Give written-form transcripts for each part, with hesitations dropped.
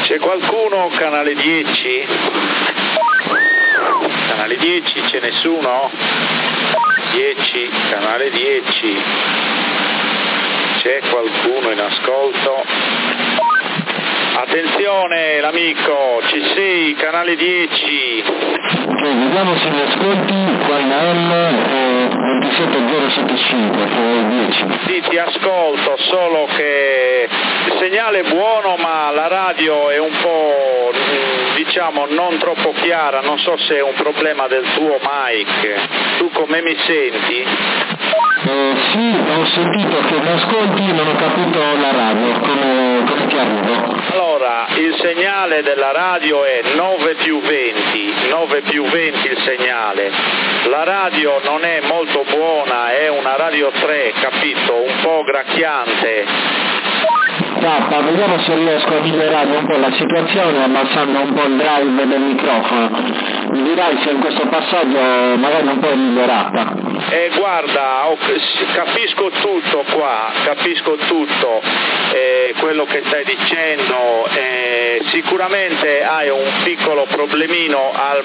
C'è qualcuno? Canale 10? Canale 10, c'è nessuno? 10, canale 10. C'è qualcuno in ascolto? Attenzione l'amico, ci sei, canale 10. Ok, vediamo se mi ascolti qua in AM 27075, che è 10. Sì, ti ascolto, solo che il segnale è buono ma la radio è un po', diciamo, non troppo chiara, non so se è un problema del tuo mic. Tu come mi senti? Sì, ho sentito che mi ascolti, non ho capito la radio, come ti arrivo? Allora, il segnale della radio è 9+20 il segnale. La radio non è molto buona, è una radio 3, capito? Un po' gracchiante. Vediamo se riesco a migliorare un po' la situazione abbassando un po' il drive del microfono. Mi dirai se in questo passaggio magari un po' è migliorata. Guarda, capisco tutto qua, capisco tutto quello che stai dicendo, sicuramente hai un piccolo problemino al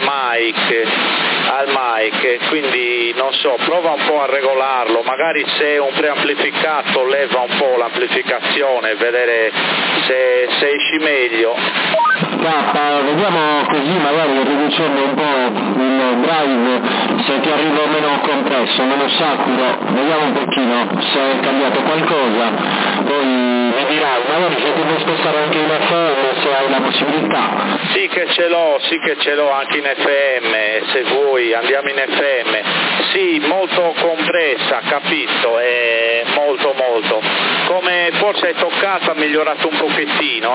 mic, quindi non so, prova un po' a regolarlo, magari se è un preamplificato leva un po' l'amplificazione, vedere se esci meglio. Vediamo così magari riducendo un po' il drive, se ti arriva meno compresso, meno saturo, vediamo un pochino se è cambiato qualcosa, poi mi dirai, magari se ti puoi spostare anche in FM se hai la possibilità. Sì che ce l'ho anche in FM, se vuoi andiamo in FM, sì, molto compressa, capito, molto, come forse hai toccato ha migliorato un pochettino,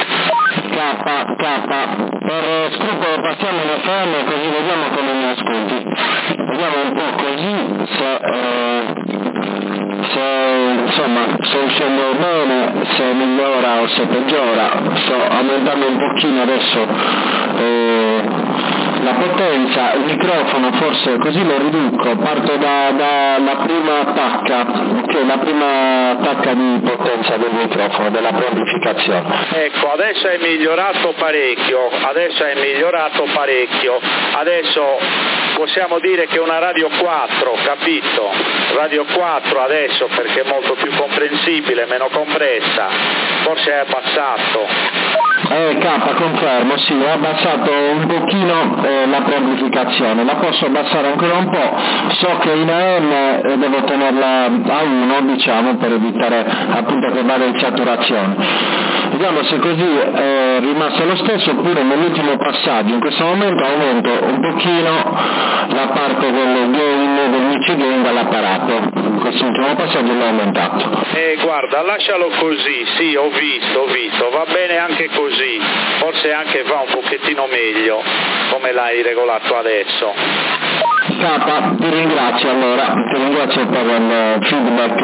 Per scrupolo passiamo in FM così vediamo come mi ascolti. Vediamo un po' così se uscendo bene, se migliora o se peggiora. Sto aumentando un pochino adesso la potenza, il microfono forse così lo riduco, parto dalla prima attacca, ok, la prima attacca di potenza del microfono, della preamplificazione. Ecco, adesso hai migliorato parecchio, adesso possiamo dire che è una radio 4, capito? Radio 4 adesso perché è molto più comprensibile, meno compressa, forse hai abbassato. Confermo, sì, ho abbassato un pochino la preamplificazione, la posso abbassare ancora un po', so che in AM devo tenerla a 1, diciamo, per evitare appunto che vada in saturazione. Vediamo se così è rimasto lo stesso oppure nell'ultimo passaggio, in questo momento aumento un pochino la parte del gain, del mix gain dall'apparato, in quest'ultimo passaggio l'ho aumentato. Guarda, lascialo così, sì, ho visto, va bene anche così, forse anche va un pochettino meglio, come l'hai regolato adesso. Ti ringrazio per il feedback.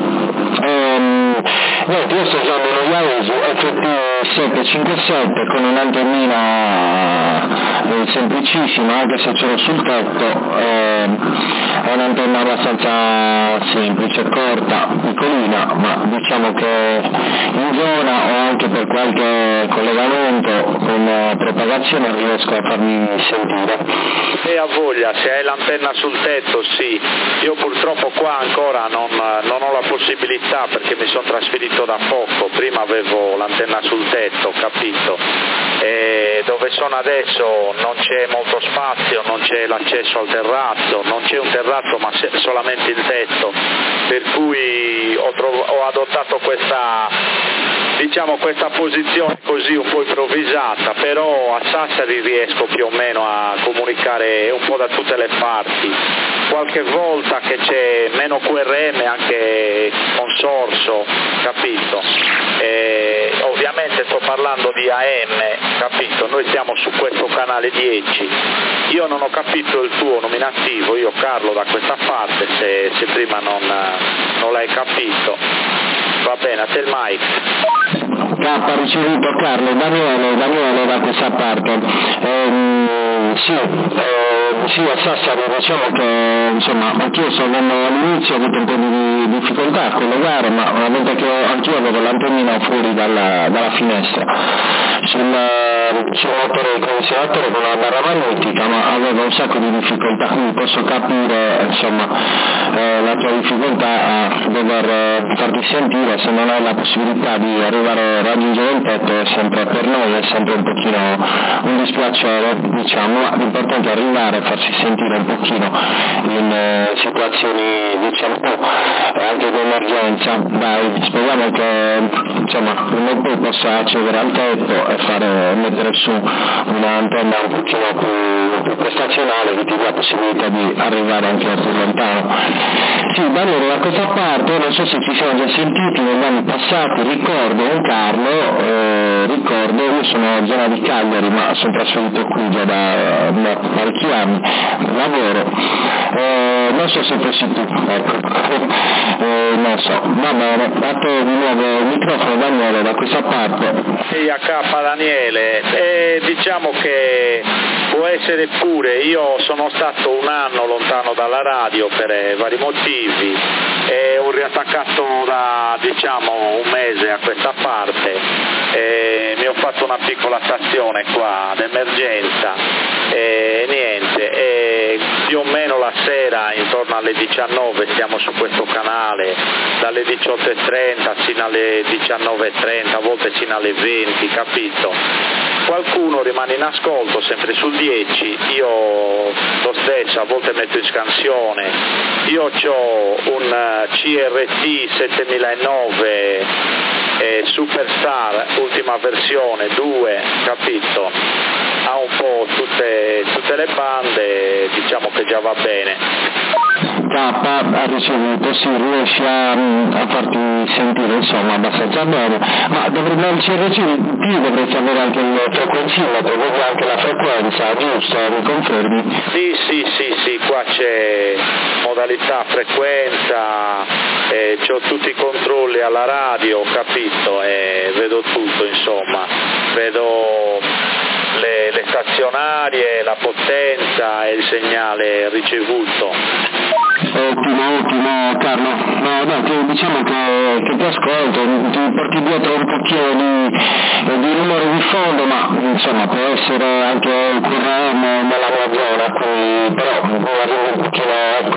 Io sto usando uno Yaesu FT757 con un'antennina semplicissima, anche se ce l'ho sul tetto, è un'antenna abbastanza semplice, corta, piccolina, ma diciamo che in zona o anche per qualche collegamento con propagazione riesco a farmi sentire. E a voglia, se hai l'antenna sul tetto sì, io purtroppo qua ancora non ho la possibilità perché mi sono trasferito da poco, prima avevo l'antenna sul tetto, capito? E dove sono adesso non c'è molto spazio, non c'è l'accesso al terrazzo, non c'è un terrazzo ma solamente il tetto, per cui ho adottato questa posizione così un po' improvvisata, però a Sassari riesco più o meno a comunicare un po' da tutte le parti, qualche volta che c'è meno QRM anche consorso, capito? Ovviamente sto parlando di AM, capito? Noi siamo su questo canale 10, io non ho capito il tuo nominativo, io Carlo da questa parte, se prima non l'hai capito, va bene, a te il mic. Ha ricevuto Carlo, Daniele da questa parte. Sì, a Sassari diciamo che insomma anch'io sto avendo all'inizio ho avuto un po' di difficoltà a collegare, ma una volta che anch'io avevo l'antennina fuori dalla finestra sul motore condizionatore con una barra magnetica, ma avevo un sacco di difficoltà, quindi posso capire insomma la tua difficoltà a dover farti sentire. Se non hai la possibilità di arrivare a raggiungere il tetto, è sempre per noi è sempre un pochino un dispiacere, diciamo, ma l'importante è arrivare a farsi sentire un pochino in situazioni, diciamo, anche di emergenza. Dai, speriamo che insomma prima o poi possa accedere al tetto e mettere su un'antenna un pochino più prestazionale che ti dà la possibilità di arrivare anche più lontano. Sì, Daniele, da questa parte non so se ci siamo già sentiti negli anni passati, ricordo io sono in zona di Cagliari, ma sono trasferito qui già da parecchi anni, lavoro, non so se fossi tu, ecco, non so, va bene, a te di nuovo il microfono, Daniele, da questa parte. Sì, a K Daniele, diciamo che può essere pure, io sono stato un anno lontano dalla radio per vari motivi e ho riattaccato da diciamo un mese a questa parte. Mi ho fatto una piccola stazione qua d'emergenza e niente, più o meno la sera intorno alle 19 siamo su questo canale, dalle 18:30 fino alle 19:30, a volte fino alle 20, capito? Qualcuno rimane in ascolto sempre sul 10, io lo stesso a volte metto in scansione, io ho un CRT 7009 Superstar ultima versione 2, capito? Ha un po' tutte le bande, diciamo che già va bene. K ha ricevuto, sì, riesce a farti sentire insomma abbastanza bene, ma nel CRT dovresti avere anche il frequenzimetro, vedi anche la frequenza, giusto? Mi confermi? Sì, qua c'è modalità frequenza, c'ho tutti i controlli alla radio, capito? Vedo tutto, insomma, vedo le stazionarie, la potenza e il segnale ricevuto. Ottimo Carlo, diciamo che ti ascolto, ti porti dietro un pochino di rumore di fondo, ma insomma può essere anche il QRM nella mia zona, quindi però arrivo un pochino,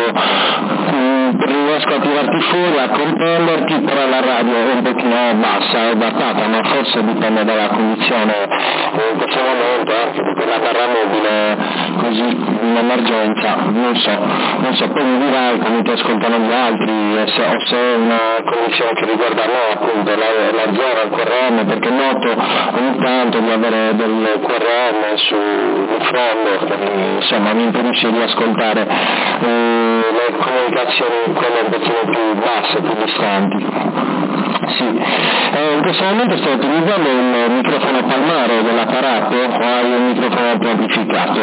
ecco, riesco a tirarti fuori, a comprenderti, però la radio è un pochino bassa, è datata, ma forse dipende dalla condizione in questo momento, anche di quella barra mobile, così in emergenza, non so, poi mi dirai come ti ascoltano gli altri, o se è una condizione che riguarda me, appunto, la zona, il QRM, perché noto ogni tanto di avere del QRM sul fondo, che insomma mi impedisce di ascoltare le comunicazioni quelle un pochino più basse, più distanti. Sì, in questo momento sto utilizzando il microfono palmare dell'apparato o hai un microfono più amplificato?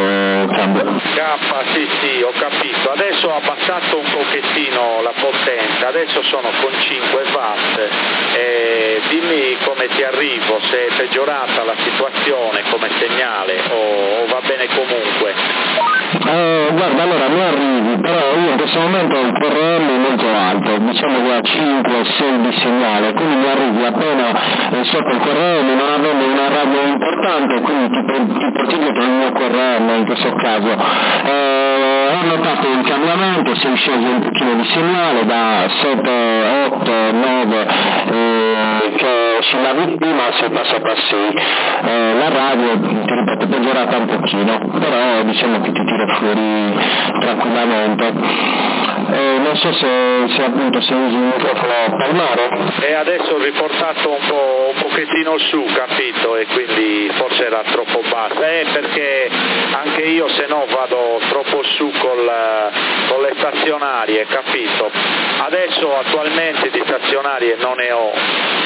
Sì, ho capito. Adesso ho abbassato un pochettino la potenza, adesso sono con 5 watt. Dimmi come ti arrivo, se è peggiorata la situazione come segnale o va bene comunque. Guarda, allora mi arrivi, però io in questo momento ho il QRM molto alto, diciamo che a 5-6 di segnale, quindi mi arrivi appena sotto il QRM, non avendo una radio importante, quindi ti porti dietro il mio QRM in questo caso. Ho notato un cambiamento, si è sceso un pochino di segnale da 7, 8, 9 che oscillavi prima si passa a 6. La radio, ti ripeto, è peggiorata un pochino, però diciamo che ti tira fuori tranquillamente. Non so se appunto se usi il microfono palmare. E adesso ho riportato un pochettino su, capito, e quindi forse era troppo bassa, perché anche io se no vado troppo su con le stazionarie, capito? Adesso attualmente di stazionarie non ne ho,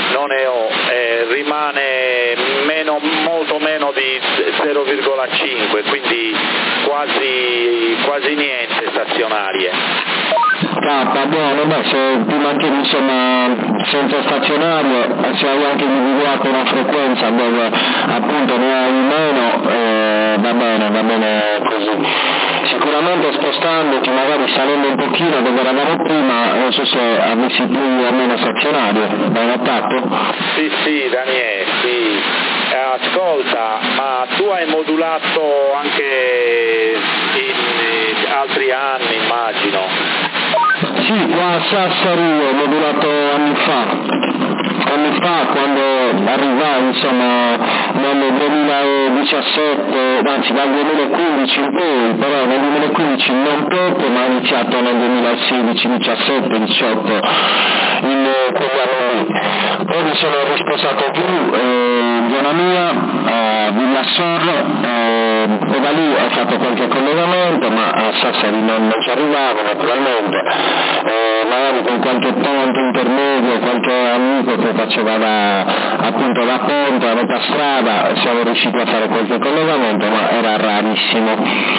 rimane molto meno di 0,5, quindi quasi niente stazionarie. Buono, se ti mantieni insomma senza stazionario, se hai anche individuato una frequenza dove appunto ne hai meno, va bene così. Sicuramente spostandoti, magari salendo un pochino dove eravamo prima, non so se avessi più o meno stazionario, l'hai notato? Sì, Daniele, sì. Ascolta, ma tu hai modulato anche in altri anni, immagino? Sì, qua a Sassari ho modulato anni fa quando arrivai, insomma, nel 2017, anzi dal 2015 in poi, però nel 2015 non proprio, ma ho iniziato nel 2016, 17, 18, in quegli anni lì. Poi mi sono risposato più in zona mia, a Villa Sor, e da lì ho fatto qualche collegamento, ma a Sassari non ci arrivavo naturalmente, magari con qualche ponte intermedio, qualche amico che faceva appunto da ponte a metà strada, siamo riusciti a fare qualche collegamento, ma era rarissimo.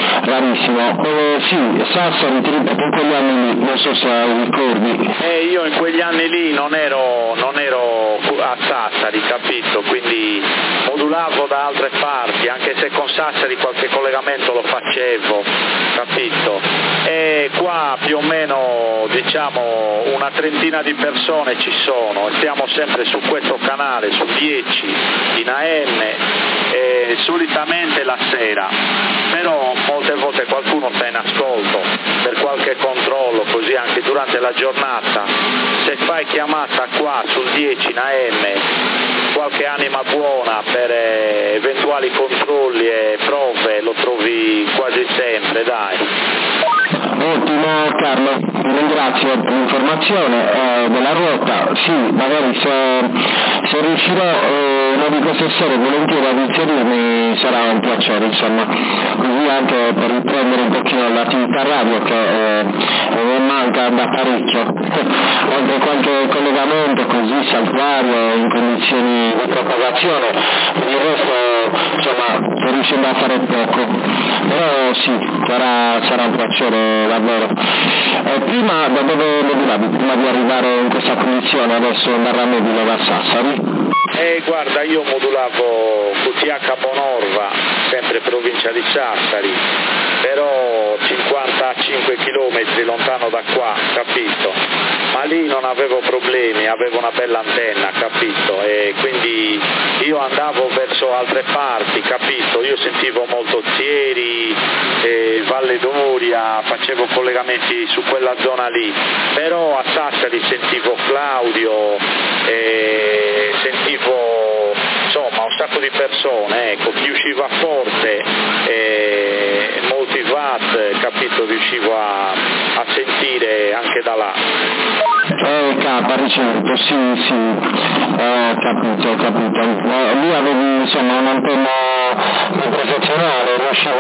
Sì, Sassari, ti ripeto, in quegli anni lì, non so se ricordi. Io in quegli anni lì non ero a Sassari, capito? Quindi modulavo da altre parti, anche se con Sassari qualche collegamento lo facevo, capito? E qua più o meno, diciamo, una trentina di persone ci sono, e stiamo sempre su questo canale, su 10 in AM, solitamente la sera, però molte volte qualcuno sta in ascolto per qualche controllo, così anche durante la giornata. Se fai chiamata qua sul 10 in AM, qualche anima buona per eventuali controlli e prove lo trovi quasi sempre, dai. Ottimo Carlo, ti ringrazio per l'informazione della ruota. Sì, magari se riuscirò una di queste sere volentieri ad inserirmi sarà un piacere, insomma, così anche per riprendere un pochino l'attività radio che manca da parecchio, anche qualche collegamento così saltuario in condizioni di propagazione, per il resto insomma sto riuscendo a fare poco, però sì, sarà un piacere davvero. Prima da dove modulavi, prima di arrivare in questa condizione adesso andare a modulo da Sassari? Guarda, io modulavo QTH Bonorva, sempre provincia di Sassari, però 55 km lontano da qua, capito? Ma lì non avevo problemi, avevo una bella antenna, capito? E quindi io andavo verso altre parti, capito? Io sentivo molto Zieri, Valle d'Oria, facevo collegamenti su quella zona lì, però a Sassari sentivo Claudio, sentivo insomma un sacco di persone, ecco, chi usciva forte, molti watt, capito, riuscivo a sentire anche da là. Capa, ricevuto, sì, capito. Lì avevi insomma un'antenna professionale, riuscivo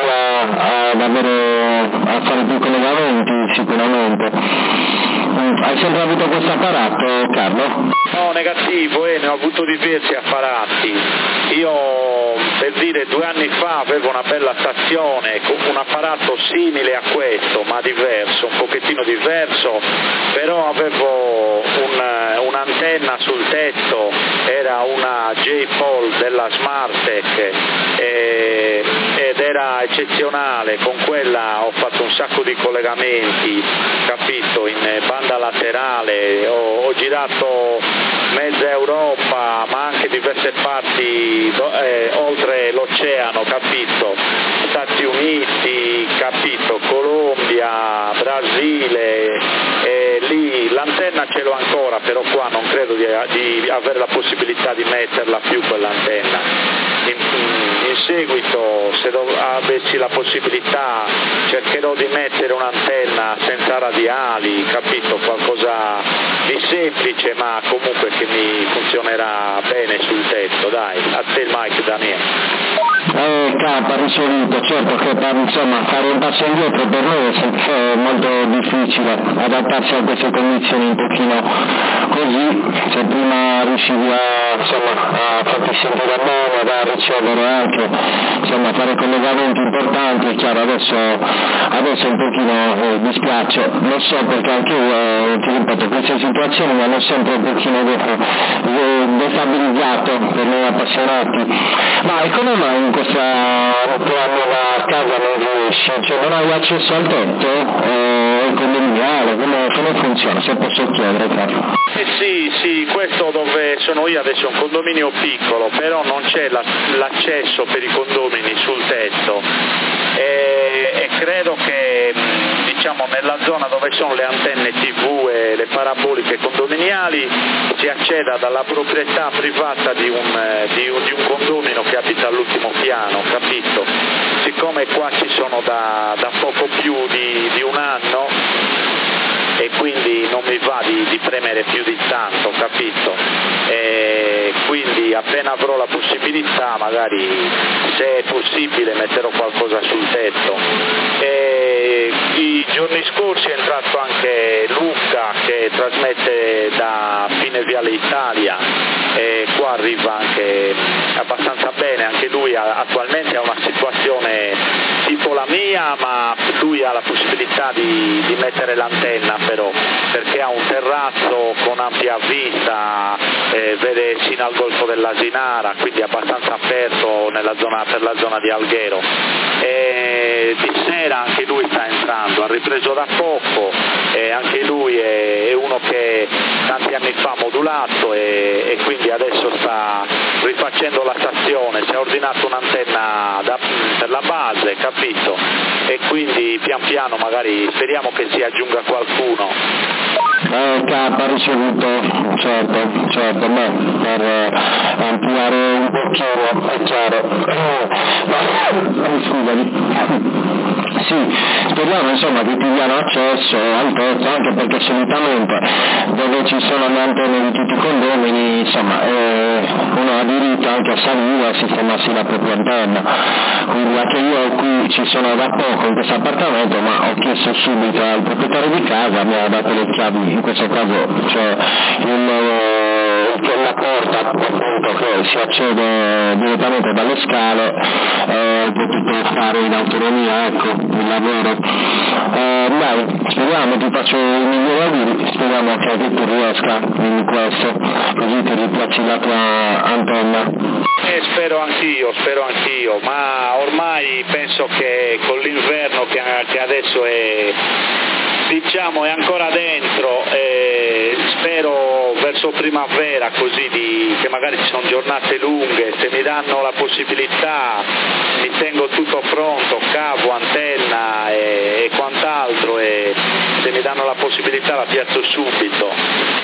a fare più collegamenti sicuramente. Hai sempre avuto questo apparato, Carlo? No, negativo, ne ho avuto diversi apparati. Io, per dire, 2 anni fa avevo una bella stazione con un apparato simile a questo, ma diverso, un pochettino diverso, però avevo un'antenna sul tetto, era una J-Pol della Smartec, ed era eccezionale. Con quella ho fatto un sacco di collegamenti, capito, in banda laterale, ho girato mezza Europa, ma anche diverse parti oltre l'oceano, capito, Stati Uniti, capito, Colombia, Brasile, lì l'antenna ce l'ho ancora, però qua non credo di avere la possibilità di metterla più quell'antenna. In seguito, se avessi la possibilità, cercherò di mettere un'antenna senza radiali, capito, qualcosa di semplice ma comunque che mi funzionerà bene sul tetto. Dai, a te il mic, Daniele. Capa, ricevuto, certo che insomma fare un passo indietro per noi è molto difficile, adattarsi a queste condizioni un pochino così, se prima riuscivi a farti sentire bene, a ricevere anche, insomma, fare collegamenti importanti, è chiaro, adesso un pochino dispiace, lo so perché anche io, ti ripeto, queste situazioni mi hanno sempre un pochino destabilizzato per noi appassionati. Ma e come mai in questa tua nuova casa non riesci? Cioè non hai accesso al tetto? condominiale, come funziona, se posso chiedere, Carlo? Sì, questo dove sono io adesso è un condominio piccolo, però non c'è l'accesso per i condomini sul tetto e credo che diciamo nella zona dove sono le antenne TV e le paraboliche condominiali si acceda dalla proprietà privata di un condomino che abita all'ultimo piano, capito? Siccome qua ci sono da poco più di un anno e quindi non mi va di premere più di tanto, capito? E quindi appena avrò la possibilità, magari se è possibile, metterò qualcosa sul tetto. E i giorni scorsi è entrato anche Luca che trasmette da fine Viale Italia e qua arriva anche abbastanza bene, anche lui attualmente ha una situazione tipo la mia, ma lui ha la possibilità di mettere l'antenna però, perché ha un terrazzo con ampia vista, vede sino al golfo dell'Asinara, quindi è abbastanza aperto per la zona di Alghero. E di sera anche lui sta entrando, ha ripreso da poco, e anche lui è uno che tanti anni fa ha modulato e quindi adesso sta rifacendo la stazione, si è ordinato un'antenna per la base, capito? E quindi pian piano magari speriamo che si aggiunga qualcuno. Ha ricevuto, certo, per ampliare un pochino, è chiaro. Scusami. Sì, speriamo insomma che ti diano accesso al tetto, anche perché solitamente dove ci sono le antenne di tutti i condomini, insomma, uno ha diritto anche a salire e a sistemarsi la propria antenna. Quindi anche io qui ci sono da poco in questo appartamento, ma ho chiesto subito al proprietario di casa, mi ha dato le chiavi, in questo caso c'è la porta appunto che si accede direttamente dalle scale, ho potuto fare in autonomia, ecco, il lavoro. Dai, speriamo, ti faccio i migliori auguri, speriamo che tu riesca in questo, così ti ripiaci la tua antenna. Spero anch'io, ma ormai penso che con l'inverno che adesso è ancora dentro, spero verso primavera così che magari ci sono giornate lunghe, se mi danno la possibilità mi tengo tutto pronto, cavo, antenna e quant'altro, e se mi danno la possibilità la piazzo subito.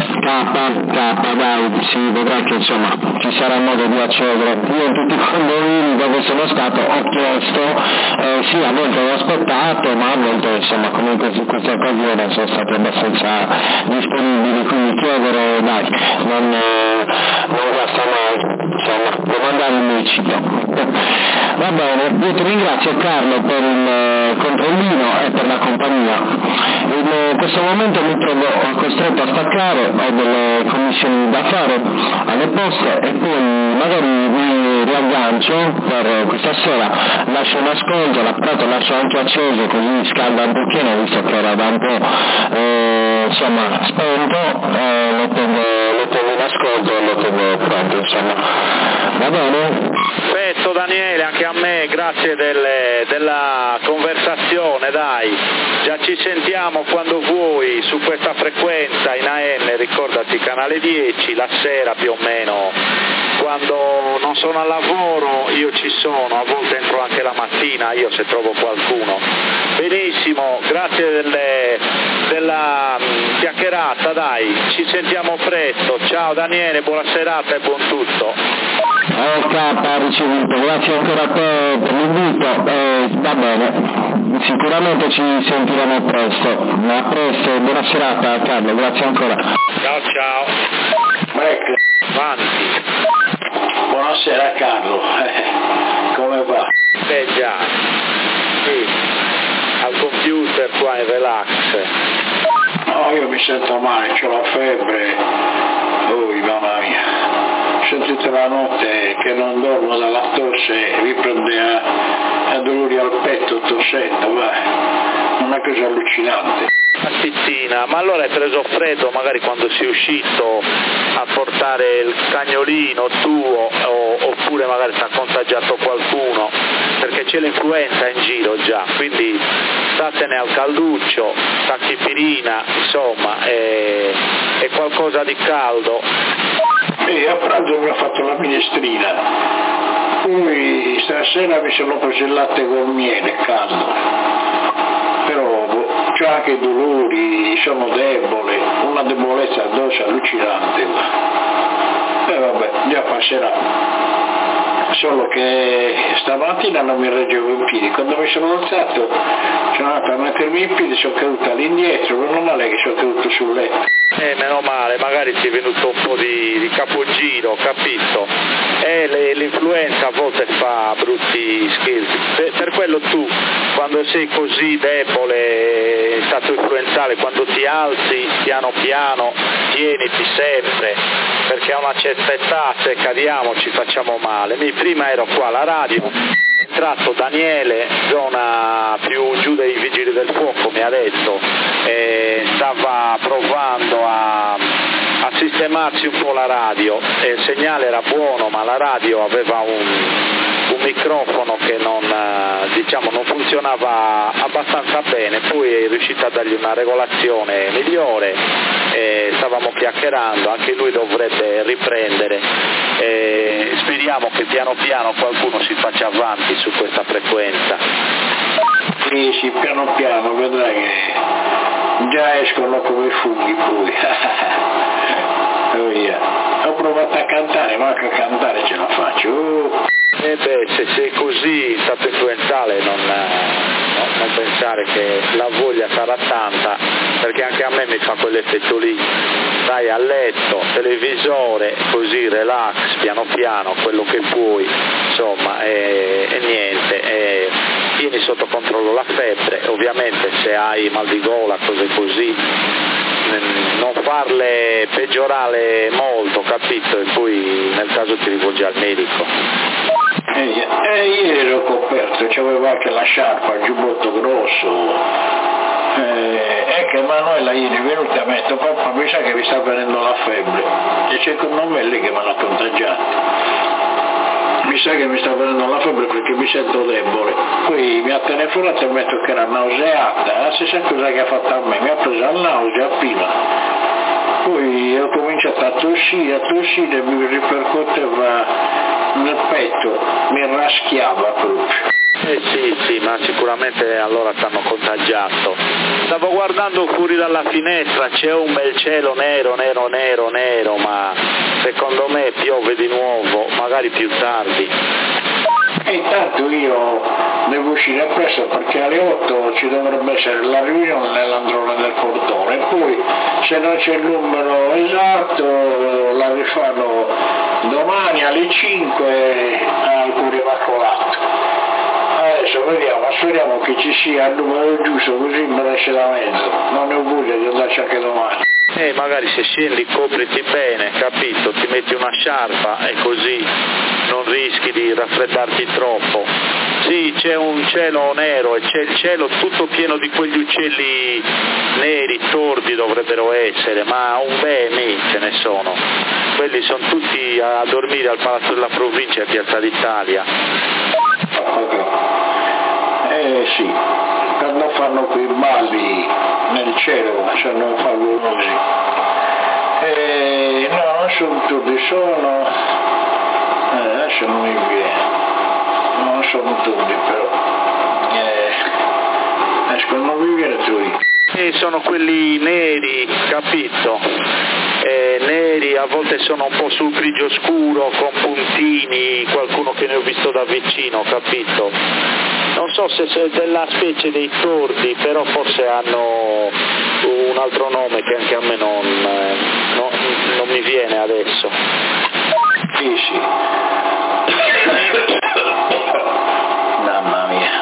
Dai, si vedrà che insomma ci sarà modo di accedere. Io in tutti i condomini dove sono stato ho chiesto, sì, a volte ho aspettato, ma a volte insomma comunque in questa occasione sono stati abbastanza disponibili, quindi chiedere dai, non basta mai, insomma, devo andare in lecito. Va bene, io ti ringrazio Carlo per il controllino e per la compagnia. In questo momento mi trovo costretto a staccare, ho delle commissioni da fare alle poste e poi magari mi riaggancio per questa sera, lascio un ascolto, l'apparato lascio anche acceso così scalda un pochino, visto che era da un po' spento, lo tengo in ascolto e lo tengo pronto, insomma. Va bene? Perfetto Daniele, anche a me grazie della conversazione, dai, già ci sentiamo quando vuoi su questa frequenza in AM, ricordati canale 10, la sera più o meno, quando non sono al lavoro io ci sono, a volte entro anche la mattina io se trovo qualcuno. Benissimo, grazie della chiacchierata, dai, ci sentiamo presto, ciao Daniele, buona serata e buon tutto. Ha ricevuto, grazie ancora a te per l'invito, va bene, sicuramente ci sentiremo presto, a presto, buona serata Carlo, grazie ancora. Ciao. Avanti. Buonasera Carlo, come va? Già, sì, al computer qua in relax. No, io mi sento male, ho la febbre, mamma mia. C'è tutta la notte che non dormo dalla tosse, riprende a dolori al petto, tossendo, una cosa allucinante. Tizzina, ma allora hai preso freddo magari quando sei uscito a portare il cagnolino tuo oppure magari ti ha contagiato qualcuno? perché c'è l'influenza in giro già, quindi statene al calduccio, tachipirina, insomma, è qualcosa di caldo. A pranzo mi ha fatto la minestrina, poi stasera mi sono preso il latte col miele caldo, però c'ho anche dolori, sono debole, una debolezza addosso allucinante. E vabbè, già passerà. Solo che stamattina non mi reggevo in piedi, quando mi sono alzato sono andato a mettermi in piedi, sono caduto all'indietro, meno male che sono caduto sul letto. Meno male, magari ti è venuto un po' di capogiro, capito? L'influenza a volte fa brutti scherzi, per quello tu quando sei così debole in stato influenzale, quando ti alzi piano piano tieniti sempre, perché a una certa età se cadiamo ci facciamo male. Prima ero qua alla radio, è entrato Daniele, zona più giù dei vigili del fuoco, mi ha detto, stava provando a sistemarsi un po' la radio, il segnale era buono ma la radio aveva un microfono che non funzionava abbastanza bene, poi è riuscito a dargli una regolazione migliore, stavamo chiacchierando, anche lui dovrebbe riprendere, speriamo che piano piano qualcuno si faccia avanti su questa frequenza. Sì, piano piano, vedrai che già escono come funghi poi. Ho provato a cantare, ma anche a cantare ce la faccio. Se sei così in stato influenzale non pensare che la voglia sarà tanta, perché anche a me mi fa quell'effetto lì, stai a letto, televisore, così relax, piano piano, quello che puoi, insomma, e niente, tieni sotto controllo la febbre, ovviamente se hai mal di gola, cose così, non farle peggiorare molto, capito? E poi nel caso ti rivolgi al medico. Ieri ero coperto, c'avevo anche la sciarpa, il giubbotto grosso, che Manuela ieri è venuta e mi ha detto: papà, mi sa che mi sta venendo la febbre, e secondo me è lì che mi hanno contagiato, mi sa che mi sta venendo la febbre perché mi sento debole. Poi mi ha telefonato e mi ha detto che era nauseata, la stessa cosa che ha fatto a me, mi ha preso la nausea prima, poi ho cominciato a tossire, mi ripercuoteva nel petto, mi raschiava proprio. Sì, ma sicuramente allora ti hanno contagiato. Stavo guardando fuori dalla finestra, c'è un bel cielo nero, ma secondo me piove di nuovo, magari più tardi. E intanto io devo uscire presto perché alle 8 ci dovrebbe essere la riunione nell'androne del portone, e poi se non c'è il numero esatto la rifanno domani alle 5 al Cuore Immacolato. Adesso vediamo, speriamo che ci sia il numero giusto, così me ne esce da mezzo, non ne ho voglia di andarci anche domani. Magari se scendi copriti bene, capito, ti metti una sciarpa e così non rischi di raffreddarti troppo. Sì, c'è un cielo nero e c'è il cielo tutto pieno di quegli uccelli neri, tordi dovrebbero essere, ma un bene ce ne sono. Quelli sono tutti a dormire al Palazzo della Provincia e a Piazza d'Italia. Sì, quando fanno quei balli nel cielo, cioè non favolosi. No, non sono tutti, adesso non mi viene, non sono tutti però, adesso non mi viene tutti. Sono quelli neri, capito? Neri, a volte sono un po' sul grigio scuro, con puntini, qualcuno che ne ho visto da vicino, capito? Non so se è della specie dei tordi, però forse hanno un altro nome che anche a me non mi viene adesso. Sì. Mamma mia.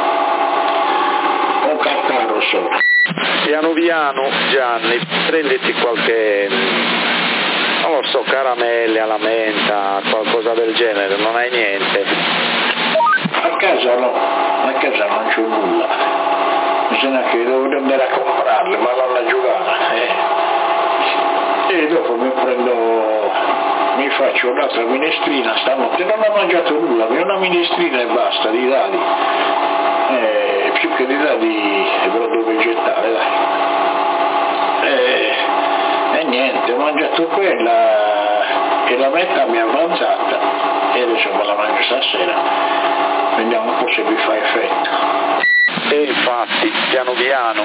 Un catarro solo. Piano piano, Gianni, prenditi qualche, non lo so, caramelle alla menta, qualcosa del genere, non hai niente? A casa non c'ho nulla, bisogna che devo andare a comprarle, ma non la giocata. E dopo mi faccio un'altra minestrina stanotte, non ho mangiato nulla, una minestrina e basta, di là, mangiato quella e la metà mi è avanzata e adesso me la mangio stasera, vediamo un po' se mi fa effetto. E infatti, piano piano,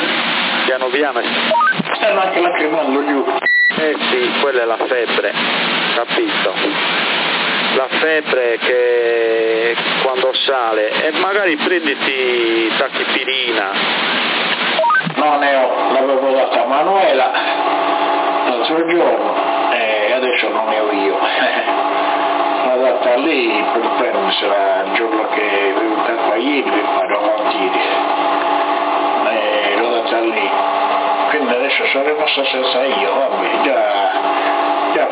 stanno anche lacrimando gli occhi. Sì, quella è la febbre, capito? La febbre che quando sale, e magari prenditi tachipirina. No, l'avevo data a Manuela l'altro giorno e adesso non ne ho io. L'ho data lì per prendersela il giorno che è venuta qua ieri, mi pare avanti, l'ho data lì. Quindi adesso sono rimasta senza io, vabbè, già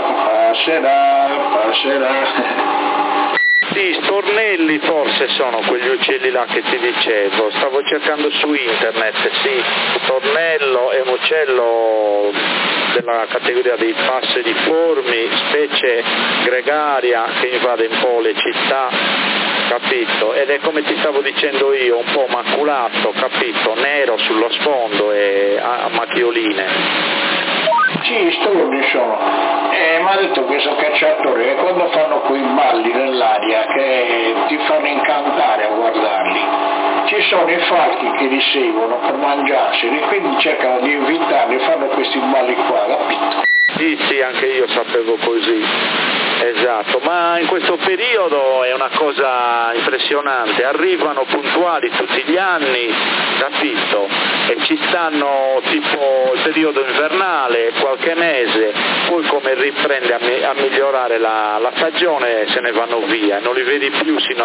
passerà. Sì, stornelli forse sono quegli uccelli là che ti dicevo, stavo cercando su internet, sì, stornello è un uccello della categoria dei passeriformi, specie gregaria che invade un po' le città, capito? Ed è come ti stavo dicendo io, un po' maculato, capito? Nero sullo sfondo e a macchioline. Sì, storni sono. Mi ha detto questo cacciatore che quando fanno quei balli nell'aria che ti fanno incantare a guardarli, ci sono i falchi che li seguono per mangiarseli, quindi cercano di evitarli, fanno questi balli qua, capito? Sì, anche io sapevo così, esatto, ma in questo periodo è una cosa impressionante, arrivano puntuali tutti gli anni, capito? E ci stanno tipo il periodo invernale, qualche mese, poi come riprende a migliorare la stagione se ne vanno via, non li vedi più sino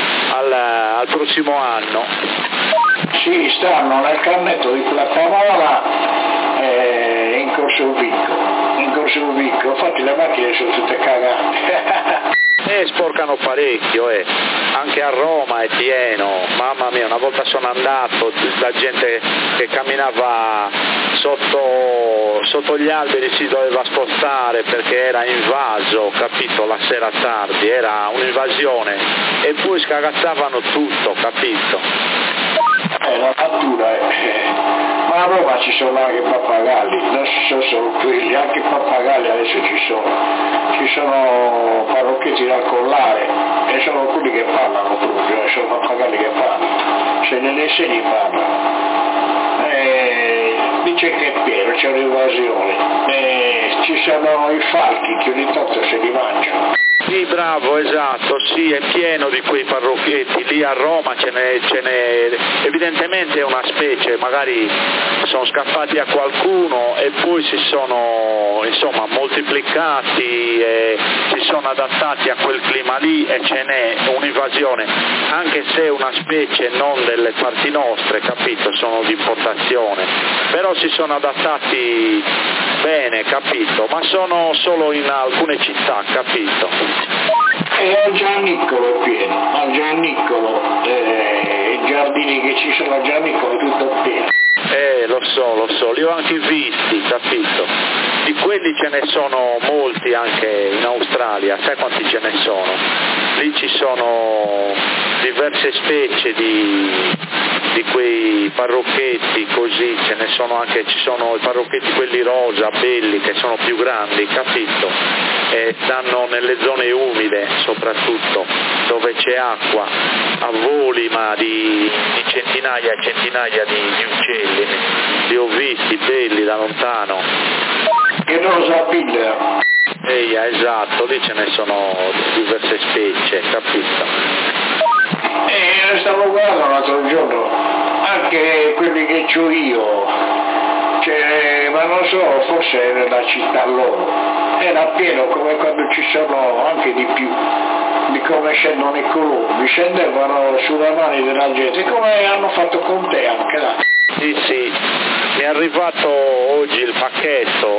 al prossimo anno. Sì, stanno nel carnetto di Platanola in Corso Vicco, infatti le macchine sono tutte cagate. Sporcano parecchio, anche a Roma è pieno, mamma mia, una volta sono andato, la gente che camminava sotto gli alberi si doveva spostare perché era invaso, capito, la sera tardi, era un'invasione e poi scagazzavano tutto, capito? La natura ma a Roma ci sono anche pappagalli, non sono solo quelli, anche i pappagalli adesso ci sono parrocchietti da collare e sono quelli che parlano proprio, sono pappagalli che parlano, se nelle sedi parlano. Dice che è pieno, c'è un'invasione, ci sono i falchi che ogni tanto se li mangiano. Sì, bravo, esatto, sì, è pieno di quei parrocchietti, lì a Roma ce n'è, evidentemente è una specie, magari sono scappati a qualcuno e poi si sono insomma moltiplicati e si sono adattati a quel clima lì e ce n'è un'invasione, anche se è una specie non delle parti nostre, capito, sono di importazione, però si sono adattati bene, capito, ma sono solo in alcune città, capito. E al Giannicolo è pieno, al Giannicolo, i giardini che ci sono a Giannicolo è tutto pieno. Lo so, li ho anche visti, capito? Di quelli ce ne sono molti anche in Australia, sai quanti ce ne sono? Lì ci sono diverse specie di quei parrocchetti così, ce ne sono anche, ci sono i parrocchetti quelli rosa, belli, che sono più grandi, capito? E stanno nelle zone umide soprattutto, dove c'è acqua, a voli ma di centinaia e centinaia di uccelli, li ho visti belli da lontano. Che rosa pilla. Esatto, lì ce ne sono diverse specie, capito? Stavo guardando l'altro giorno, anche quelli che c'ho io, ma non so, forse è nella città loro, era pieno come quando ci sono anche di più, di come scendono i colombi, scendevano sulle mani della gente, come hanno fatto con te anche là. Sì, mi è arrivato oggi il pacchetto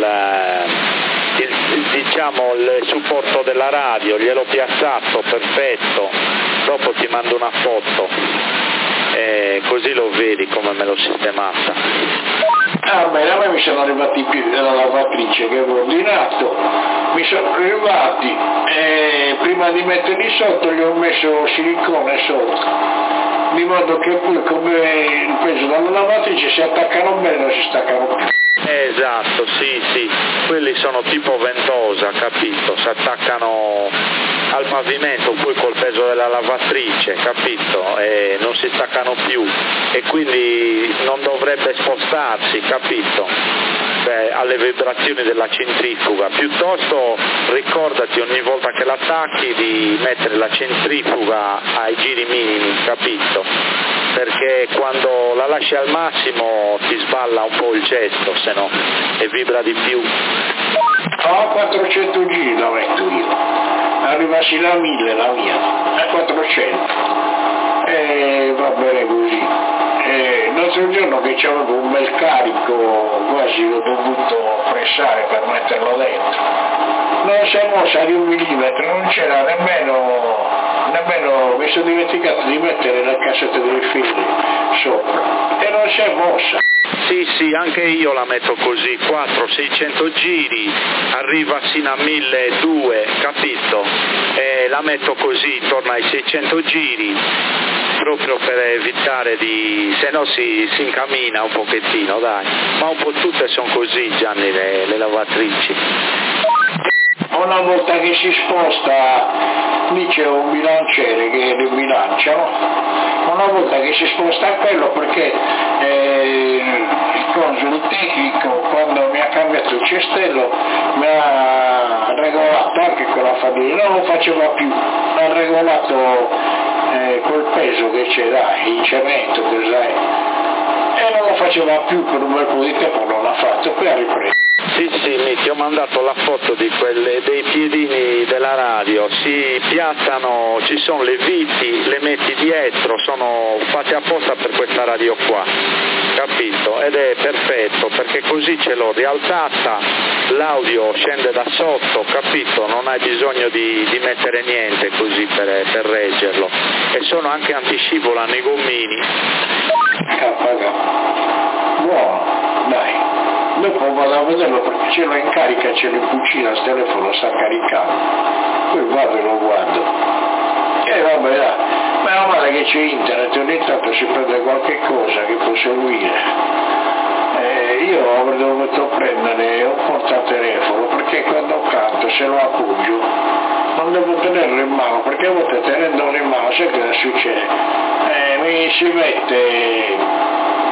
il supporto della radio, gliel'ho piazzato, perfetto, dopo ti mando una foto, così lo vedi come me l'ho sistemata. Bene, a me mi sono arrivati i piedi della lavatrice che avevo ordinato, mi sono arrivati e prima di metterli sotto gli ho messo silicone sotto, di modo che poi come il peso della lavatrice si attaccano bene e non si staccano più. Esatto, sì, quelli sono tipo ventosa, capito? Si attaccano al pavimento poi col peso della lavatrice, capito? E non si staccano più e quindi non dovrebbe spostarsi, capito? Alle vibrazioni della centrifuga, piuttosto ricordati ogni volta che l'attacchi di mettere la centrifuga ai giri minimi, capito? Perché quando la lasci al massimo ti sballa un po' il cesto, se no, e vibra di più. A 400 giri la metto io, arriva sino a 1000 la mia, a 400, e va bene così. L'altro giorno che c'avevo un bel carico, quasi l'ho dovuto pressare per metterlo dentro, non si è mossa di 1 millimetro, non c'era nemmeno mi sono dimenticato di mettere la cassetta dei fili sopra e non si è mossa. Sì, anche io la metto così, 400-600 giri, arriva sino a 1200, capito? E la metto così, torna ai 600 giri, proprio per evitare se no si incammina un pochettino, dai. Ma un po' tutte sono così, Gianni, le lavatrici. Una volta che si sposta, lì c'è un bilanciere che le bilanciano, una volta che si sposta quello, perché il console tecnico quando mi ha cambiato il cestello mi ha regolato anche quella famiglia, non lo faceva più, mi ha regolato col peso che c'era, il cemento, che sai, e non lo faceva più per un bel po' di tempo, non l'ha fatto, poi ha ripreso. Sì, ti ho mandato la foto dei piedini della radio, si piazzano, ci sono le viti, le metti dietro, sono fatte apposta per questa radio qua, capito? Ed è perfetto, perché così ce l'ho rialzata, l'audio scende da sotto, capito? Non hai bisogno di mettere niente così per reggerlo, e sono anche antiscivola nei gommini. Buono, dai. Dopo vado a vederlo perché ce l'ho in carica, ce l'ho in cucina, il telefono sta caricando, poi vado e lo guardo. E vabbè, dai, meno male che c'è internet, ogni tanto si prende qualche cosa che può seguire. Io avrei dovuto prendere un portatelefono, perché quando canto se lo appoggio non devo tenerlo in mano, perché a volte tenendolo in mano sai cosa succede? Mi si mette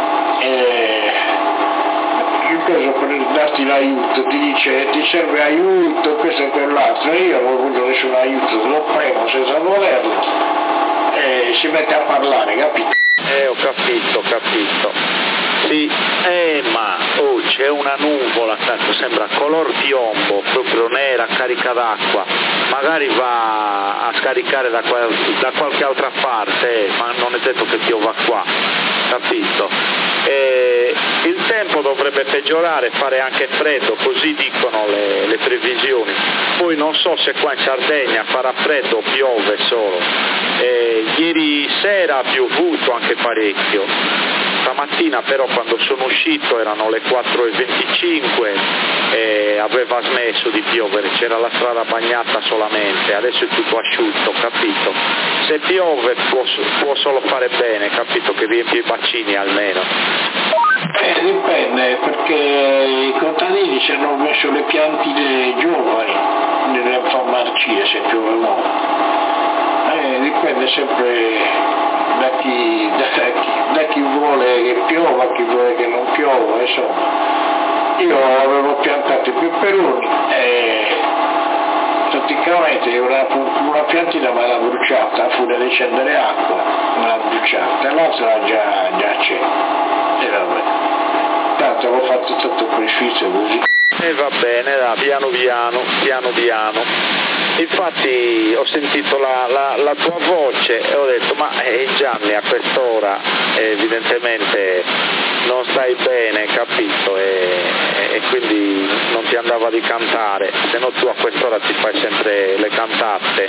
cosa per darti l'aiuto, ti dice ti serve aiuto, questo e quell'altro, e io non ho avuto nessun aiuto, lo premo senza volerlo e si mette a parlare, capito? Ho capito. Sì, ma c'è una nuvola, tanto sembra color piombo, proprio nera, carica d'acqua, magari va a scaricare da qualche altra parte, ma non è detto che piova qua, capito? Il tempo dovrebbe peggiorare, fare anche freddo, così dicono le previsioni. Poi non so se qua in Sardegna farà freddo o piove solo. Ieri sera ha piovuto anche parecchio. Stamattina però quando sono uscito erano le 4:25 e aveva smesso di piovere, c'era la strada bagnata solamente, adesso è tutto asciutto, capito? Se piove può solo fare bene, capito? Che riempie i bacini almeno. Dipende, perché i contadini ci hanno messo le piantine giovani, ne devono far marcire se piove molto. Dipende sempre da chi vuole che piova, chi vuole che non piova, insomma. Io avevo piantato i peperoni e praticamente una piantina me l'ha bruciata, fu da scendere acqua, me l'ha bruciata, e l'altra già c'è. E vabbè, tanto l'ho fatto tutto per sfizio così. E va bene, piano piano. Infatti ho sentito la tua voce e ho detto ma Gianni a quest'ora evidentemente non stai bene, capito? E quindi non ti andava di cantare, se no tu a quest'ora ti fai sempre le cantate.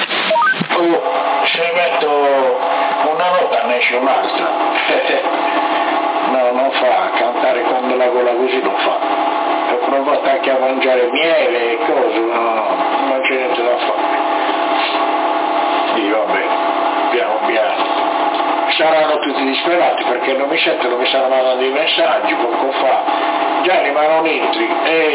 Se metto una nota ne esce un'altra. No, non fa, cantare con della gola così non fa. Ho provato anche a mangiare miele e cose, no, non c'è niente da fare. Sì, vabbè, piano piano. saranno tutti disperati perché non mi sentono, mi stanno mandando dei messaggi poco fa. Gianni, ma non entri?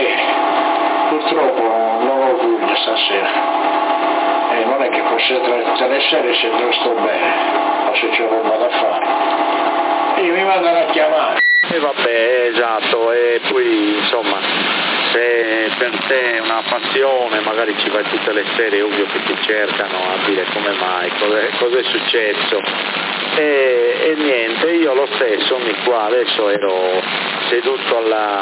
Purtroppo non ho voglia stasera. Non è che posso entrare tutte le sere se non sto bene o se c'è roba da fare. E mi mandano a chiamare. E vabbè, esatto, e poi insomma, se per te è una passione, magari ci vai tutte le sere, è ovvio che ti cercano a dire come mai, cos'è successo. E niente, io lo stesso qua adesso ero seduto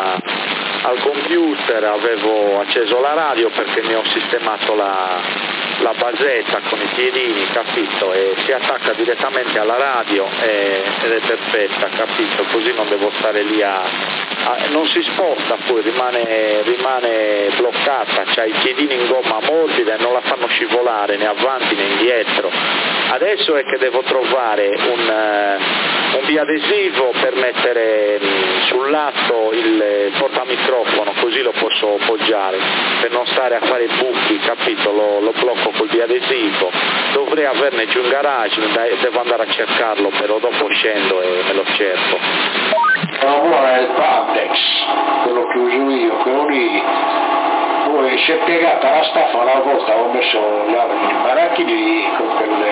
al computer, avevo acceso la radio perché mi ho sistemato la basetta con i piedini, capito? E si attacca direttamente alla radio ed è perfetta, capito? Così non devo stare lì non si sposta, poi rimane bloccata, c'ha i piedini in gomma morbida e non la fanno scivolare né avanti né indietro. Adesso è che devo trovare un biadesivo per mettere sul lato il portamicrofono, così lo posso poggiare, per non stare a fare buchi, capito? Lo blocco col biadesivo. Dovrei averne giù in garage, devo andare a cercarlo, però dopo scendo e me lo cerco. Ora è il Pantex, quello che uso io, quello lì. Poi si è piegata la staffa una volta, ho messo i marachini con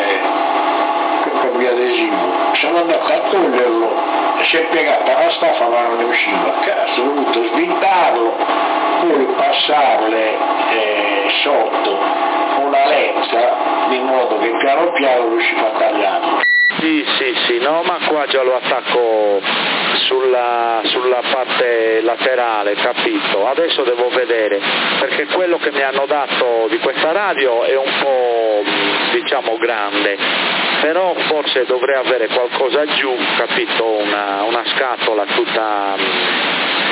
quel biadesivo. Sono andato a toglierlo, si è piegata la staffa ma non ne usciva. Cazzo, ho dovuto svintarlo, poi passarle sotto una lenza, di modo che piano piano riusciva a tagliarlo. Sì, no, ma qua già lo attacco sulla parte laterale, capito? Adesso devo vedere, perché quello che mi hanno dato di questa radio è un po', diciamo, grande, però forse dovrei avere qualcosa giù, capito? Una scatola tutta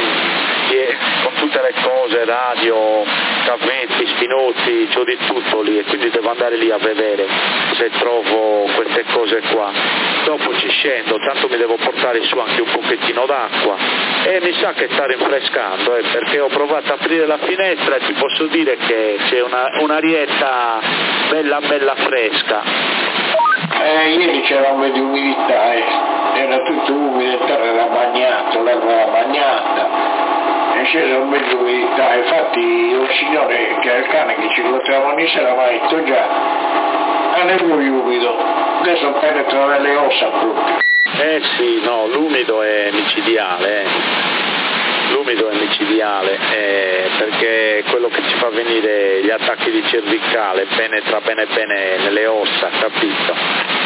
con tutte le cose, radio, cavetti, spinozzi, c'ho di tutto lì e quindi devo andare lì a vedere se trovo queste cose qua. Dopo ci scendo, tanto mi devo portare su anche un pochettino d'acqua e mi sa che sta rinfrescando, perché ho provato a aprire la finestra e ti posso dire che c'è un'arietta bella fresca. Ieri c'era un po' di umidità, era tutto umido, il terra era bagnato, l'erba era bagnata. È sceso un bel di umidità, infatti un signore che è il cane che ci incontriamo ogni sera mi ha detto già, non è pure umido, adesso penetra nelle ossa proprio. Sì, no, l'umido è micidiale, perché è quello che ci fa venire gli attacchi di cervicale, penetra bene nelle ossa, capito?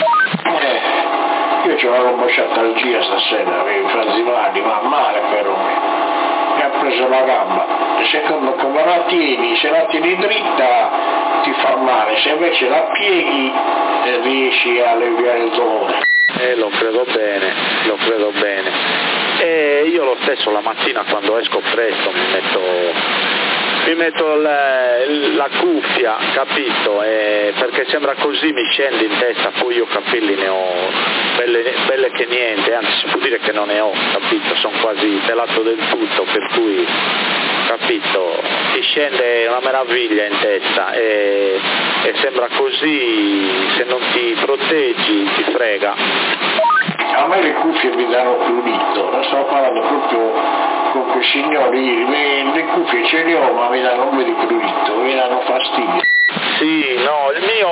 Io c'ho una rombosciatalgia stasera, mi fa zimani, ma male però. Mi ha preso la gamba, secondo come la tieni, se la tieni dritta ti fa male, se invece la pieghi riesci a alleviare il dolore. Lo credo bene. E io lo stesso la mattina quando esco presto mi metto la cuffia, capito? Perché sembra così, mi scende in testa, poi io capelli ne ho belle che niente, anzi si può dire che non ne ho, capito? Sono quasi pelato del tutto, per cui, capito, ti scende una meraviglia in testa e sembra così, se non ti proteggi ti frega. A me le cuffie mi danno prurito, ne stavo parlando proprio con quei signori, le cuffie ce le ho ma mi danno un po' di prurito, mi danno fastidio. Sì, no, il mio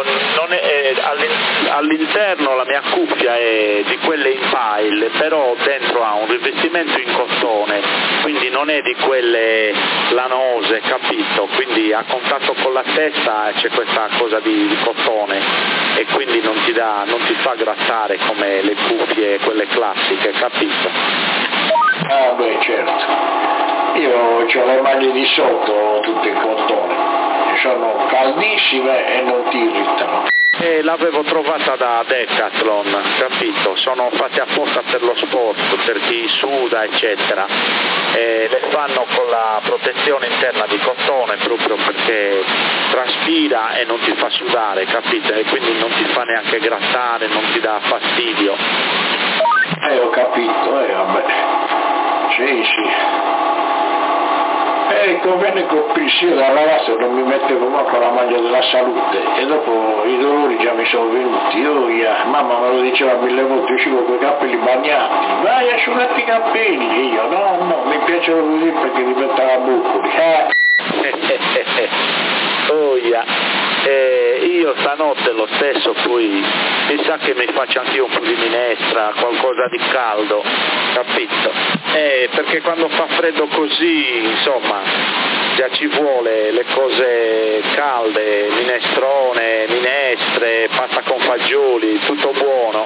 all'interno la mia cuffia è di quelle in pile, però dentro ha un rivestimento in cotone, quindi non è di quelle lanose, capito? Quindi a contatto con la testa c'è questa cosa di cotone e quindi non ti fa grattare come le cuffie, quelle classiche, capito? Ah beh, certo. Io ho le maglie di sotto tutte in cotone. Sono caldissime e non ti irritano. L'avevo trovata da Decathlon, capito? Sono fatte apposta per lo sport, per chi suda, eccetera. Le fanno con la protezione interna di cotone proprio perché traspira e non ti fa sudare, capito? E quindi non ti fa neanche grattare, non ti dà fastidio. Ho capito, vabbè. Sì. Conviene colpirsi, io da ragazzo non mi mettevo mai con la maglia della salute e dopo i dolori già mi sono venuti. Mamma me lo diceva 1000 volte, uscivo con i capelli bagnati, vai asciugati i capelli, e io no, mi piacciono così perché diventava bucoli. Io stanotte lo stesso, poi mi sa che mi faccio anche io un po' di minestra, qualcosa di caldo, capito? Perché quando fa freddo così, insomma, già ci vuole le cose calde, minestrone, minestre, pasta con fagioli, tutto buono.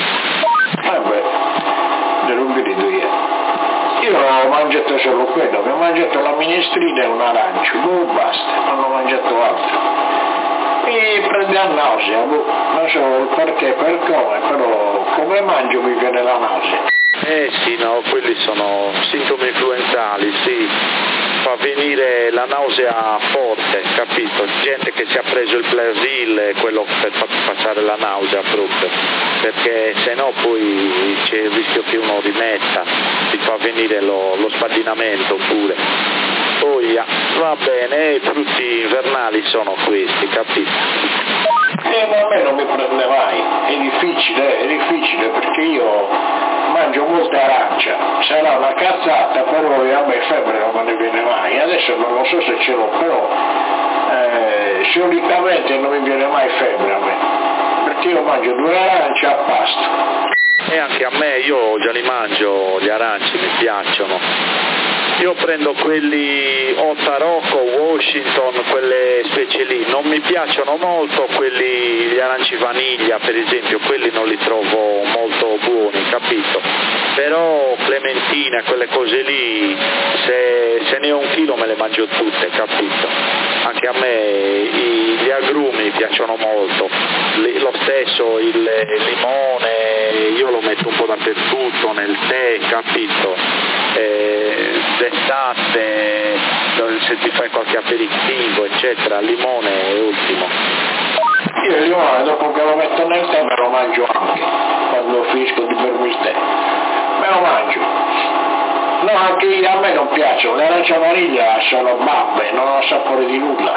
Non vi dico io ho mangiato solo quello, ho mangiato la minestrina e un arancio, basta, non ho mangiato altro. Mi prende a nausea, non so perché, per come, però come mangio mi viene la nausea. Sì, no, quelli sono sintomi influenzali, sì, fa venire la nausea forte, capito? Gente che si è preso il Plasil, quello per far passare la nausea proprio, perché se no poi c'è il rischio che uno rimetta, ti fa venire lo sbadinamento pure. Va bene, i frutti invernali sono questi, capito? Ma a me non mi prende mai, è difficile perché io mangio molta arancia, sarà una cazzata, però a me febbre non me ne viene mai, adesso non lo so se ce l'ho, però solitamente non mi viene mai febbre a me, perché io mangio 2 arance a pasto. E anche a me, io già li mangio, gli aranci mi piacciono. Io prendo quelli o Tarocco, Washington, quelle specie lì, non mi piacciono molto gli aranci vaniglia per esempio, quelli non li trovo molto buoni, capito? Però clementine, quelle cose lì, se ne ho 1 chilo me le mangio tutte, capito? Anche a me gli agrumi piacciono molto, lo stesso il limone, io lo metto un po' dappertutto, nel tè, capito? D'estate, se ti fai qualche aperitivo eccetera, limone è ultimo. Io il limone dopo che lo metto nel tè me lo mangio anche, quando finisco di bermi il tè, me lo mangio. No, anche a me non piacciono, le arance vaniglia sono babbe, non hanno sapore di nulla,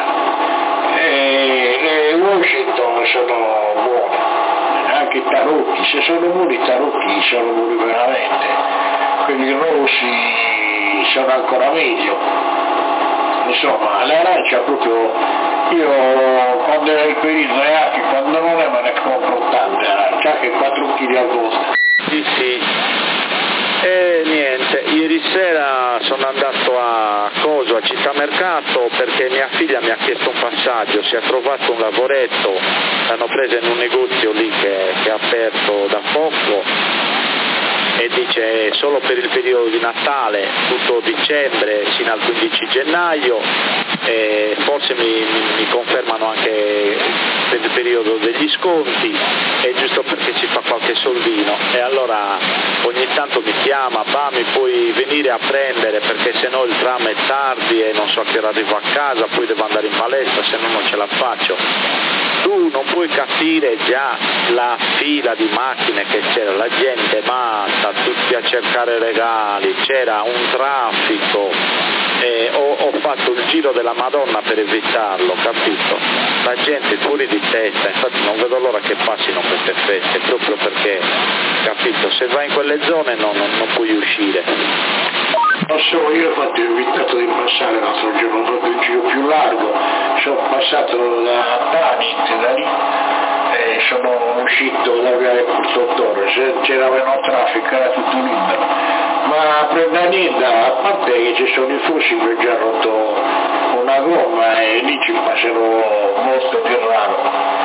e Washington sono buone, anche i tarocchi, se sono buoni i tarocchi sono buoni veramente. Quelli rossi sono ancora meglio, insomma l'arancia proprio, io quando è il periodo anche quando non è me ne compro tante arance, anche 4 kg al posto. Sì. E niente, ieri sera sono andato a Città Mercato perché mia figlia mi ha chiesto un passaggio, si è trovato un lavoretto, l'hanno presa in un negozio lì che è aperto da poco e dice solo per il periodo di Natale, tutto dicembre fino al 15 gennaio, e forse mi confermano anche per il periodo degli sconti, è giusto perché ci fa qualche soldino, e allora ogni tanto mi chiama, mi puoi venire a prendere perché sennò il tram è tardi e non so a che ora arrivo a casa, poi devo andare in palestra, se no non ce la faccio. Tu non puoi capire già la fila di macchine che c'era, la gente matta, tutti a cercare regali, c'era un traffico, ho fatto il giro della Madonna per evitarlo, capito? La gente fuori di testa, infatti non vedo l'ora che passino queste feste, proprio perché, capito, se vai in quelle zone non puoi uscire. Non so, io infatti ho evitato di passare l'altro giorno, ho fatto il giro più largo, sono passato da Tanit, da lì, e sono uscito da Viale Curto Torre, c'era meno traffico, era tutto libero, ma per Danida, a parte che ci sono i flussi che ho già rotto una gomma e lì ci passerò molto più raro,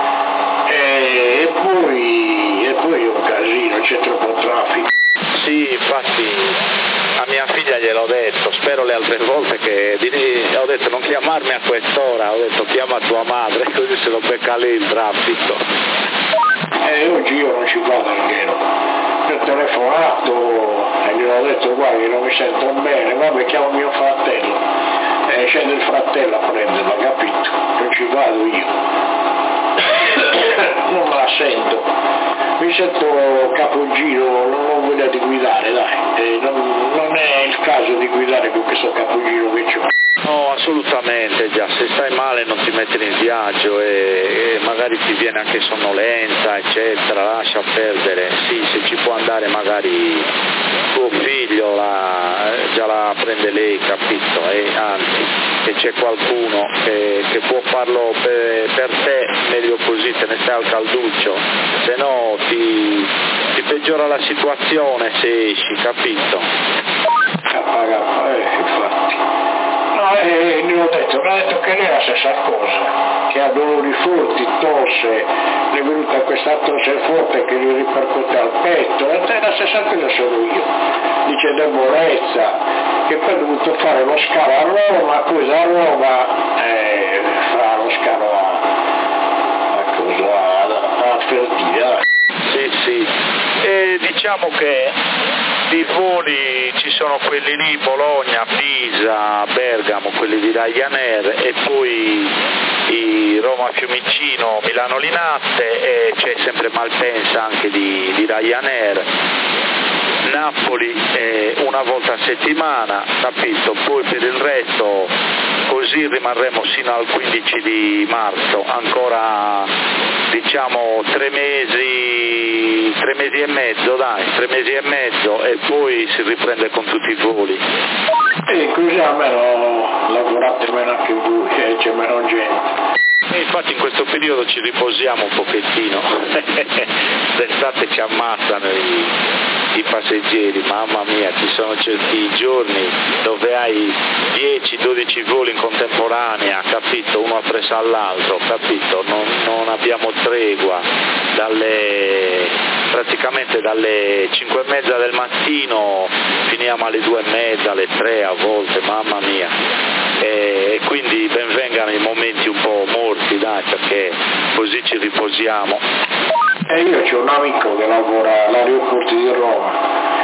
e poi è un casino, c'è troppo traffico. Sì, infatti a mia figlia gliel'ho detto, spero le altre volte ho detto non chiamarmi a quest'ora, ho detto chiama tua madre così se lo becca lì il traffico. Oggi io non ci vado in giro, ho telefonato e gli ho detto guarda non mi sento bene, vabbè chiamo mio fratello, scende il fratello a prenderlo, capito? Non ci vado io, non me la sento, mi sento capogiro, non ho voglia di guidare, dai, non è il caso di guidare con questo capogiro che c'ho. No, assolutamente, già, se stai male non ti metti in viaggio e magari ti viene anche sonnolenza, eccetera, lascia perdere. Sì, se ci può andare magari tuo figlio già la prende lei, capito? E anzi, se c'è qualcuno che può farlo per te, meglio così, te ne stai al calduccio, se no ti peggiora la situazione se esci, capito? Infatti. No, gli ho detto che lei è la stessa cosa, che ha dolori forti, tosse, le è venuta questa tosse forte che gli ripercuote al petto, e è la stessa cosa sono io. Dice debolezza, che poi ha dovuto fare lo scalo a Roma, poi da Roma fa lo scalo a Fertilia. Sì, e diciamo che di voli ci sono quelli lì, Bologna, Pisa, Bergamo, quelli di Ryanair, e poi i Roma Fiumicino, Milano Linate, e c'è sempre Malpensa anche di Ryanair, Napoli una volta a settimana, capito? Poi per il resto così rimarremo sino al 15 di marzo, ancora diciamo 3 mesi e mezzo, dai, 3 mesi e mezzo, e poi si riprende con tutti i voli. E così almeno lavorate meno anche voi, c'è meno gente. E infatti in questo periodo ci riposiamo un pochettino, d'estate ci ammazzano i passeggeri, mamma mia, ci sono certi giorni dove hai 10-12 voli in contemporanea, capito, uno appresso all'altro, capito, non abbiamo tregua, praticamente dalle 5:30 del mattino finiamo alle 2:30, alle 3 a volte, mamma mia, e quindi benvengano i momenti un po' morti, dai, perché così ci riposiamo. E io c'ho un amico che lavora all'aeroporto di Roma,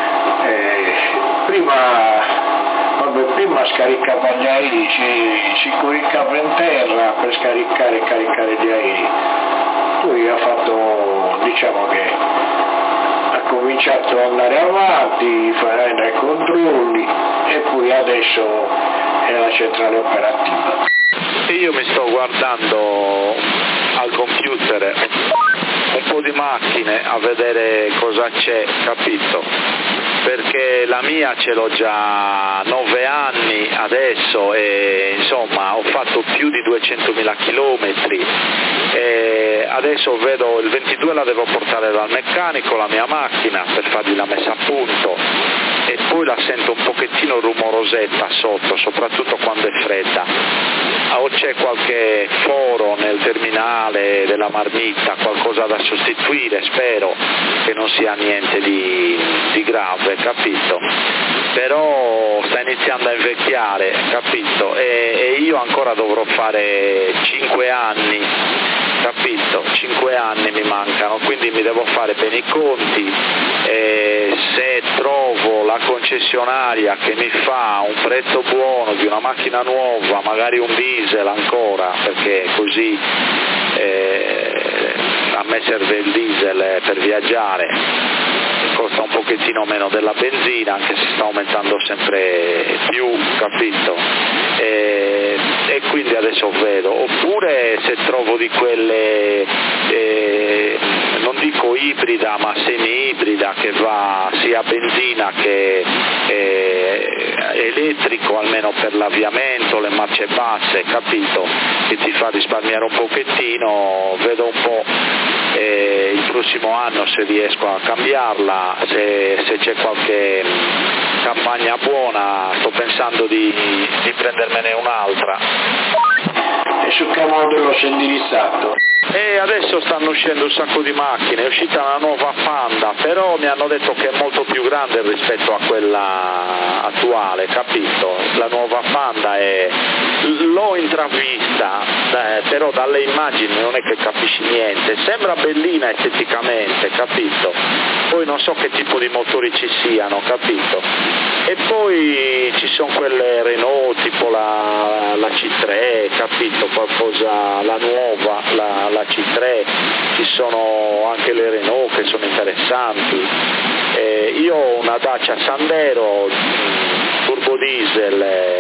prima scaricava gli aerei, si coricava in terra per scaricare e caricare gli aerei, poi ha fatto, diciamo che ha cominciato ad andare avanti, fare dei controlli, e poi adesso è la centrale operativa. E io mi sto guardando al computer un po' di macchine a vedere cosa c'è, capito? Perché la mia ce l'ho già 9 anni adesso e insomma ho fatto più di 200.000 chilometri, e adesso vedo il 22 la devo portare dal meccanico la mia macchina per fargli la messa a punto, e poi la sento un pochettino rumorosetta sotto, soprattutto quando è fredda, o c'è qualche foro nel terminale della marmitta, qualcosa da sostituire, spero che non sia niente di grave, capito? Però sta iniziando a invecchiare, capito? E io ancora dovrò fare 5 anni, capito? 5 anni mi mancano, quindi mi devo fare bene i conti, e se trovo la concessionaria che mi fa un prezzo buono di una macchina nuova, magari un diesel ancora, perché così a me serve il diesel per viaggiare, costa un pochettino meno della benzina, anche se sta aumentando sempre più, capito? E quindi adesso vedo, oppure se trovo di quelle non dico ibrida ma semi-ibrida, che va sia a benzina che elettrico, almeno per l'avviamento, le marce basse, capito? Che ti fa risparmiare un pochettino, vedo un po' il prossimo anno se riesco a cambiarla, se c'è qualche campagna buona sto pensando di prendermene un'altra. E su che modello si è indirizzato? E adesso stanno uscendo un sacco di macchine, è uscita una nuova Panda, però mi hanno detto che è molto più grande rispetto a quella attuale, capito? La nuova Panda l'ho intravista, però dalle immagini non è che capisci niente, sembra bellina esteticamente, capito? Poi non so che tipo di motori ci siano, capito? E poi ci sono quelle Renault tipo la C3, capito? Qualcosa, la nuova, la C3, ci sono anche le Renault che sono interessanti. Io ho una Dacia Sandero turbo diesel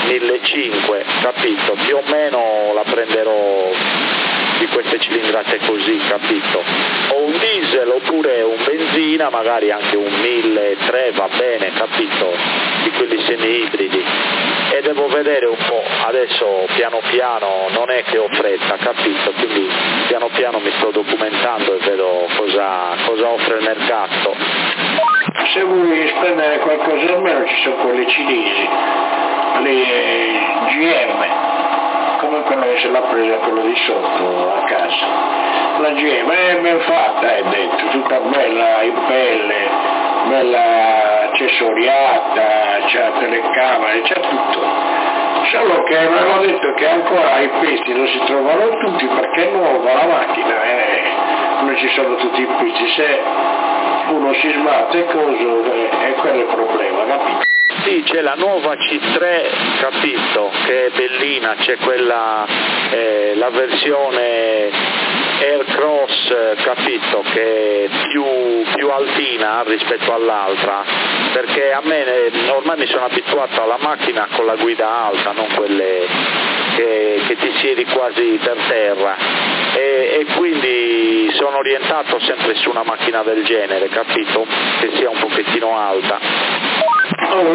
1.500, capito? Più o meno la prenderò di queste cilindrate così, capito? O un diesel oppure un benzina, magari anche un 1.300 va bene, capito? Di quelli semi-ibridi. E devo vedere un po', adesso piano piano, non è che ho fretta, capito? Quindi piano piano mi sto documentando e vedo cosa offre il mercato. Se vuoi spendere qualcosa in meno ci sono quelle cinesi, le GM, come quello che se l'ha presa quello di sotto a casa. La GM è ben fatta, è detto, tutta bella in pelle, bella accessoriata, c'ha telecamere, c'ha tutto. Solo che mi hanno detto che ancora i pezzi non si trovano tutti perché è nuova la macchina, non ci sono tutti i pezzi. Se uno si sbatte e quello è il problema, capito? Sì, c'è la nuova C3, capito, che è bellina, c'è quella, la versione Aircross, capito, che è più altina rispetto all'altra, perché a me ormai mi sono abituato alla macchina con la guida alta, non quelle che ti siedi quasi per terra, e quindi sono orientato sempre su una macchina del genere, capito, che sia un pochettino alta. Io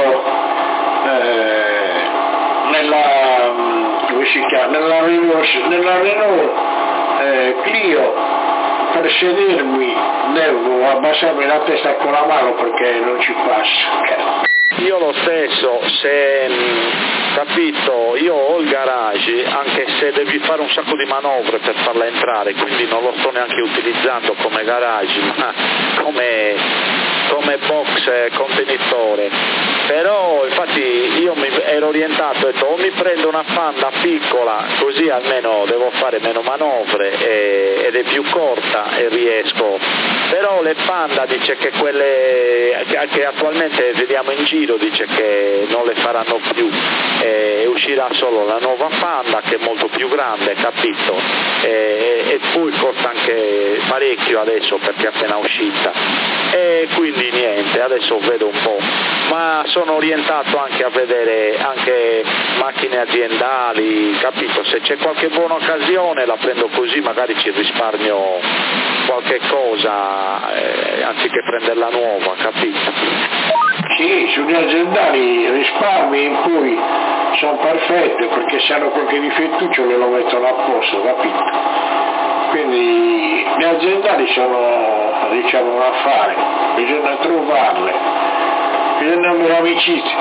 nella Renault Clio per sedermi devo abbassarmi la testa con la mano perché non ci passa. Io lo stesso, capito, io ho il garage, anche se devi fare un sacco di manovre per farla entrare, quindi non lo sto neanche utilizzando come garage, ma come box contenitore. Però infatti io mi ero orientato, ho detto o mi prendo una Panda piccola, così almeno devo fare meno manovre ed è più corta e riesco. Però le Panda dice che quelle che attualmente vediamo in giro dice che non le faranno più, uscirà solo la nuova Panda che è molto più grande, capito? E poi costa anche parecchio adesso perché è appena uscita, e quindi niente, adesso vedo un po', ma sono orientato anche a vedere anche macchine aziendali, capito? Se c'è qualche buona occasione la prendo così, magari ci risparmio qualche cosa anziché prenderla nuova, capito? Sì, sugli aziendali risparmi in cui sono perfette perché se hanno qualche difettuccio lo mettono a posto, capito? Quindi le aziendali sono, diciamo, un affare, bisogna trovarle, bisogna avere amicizia.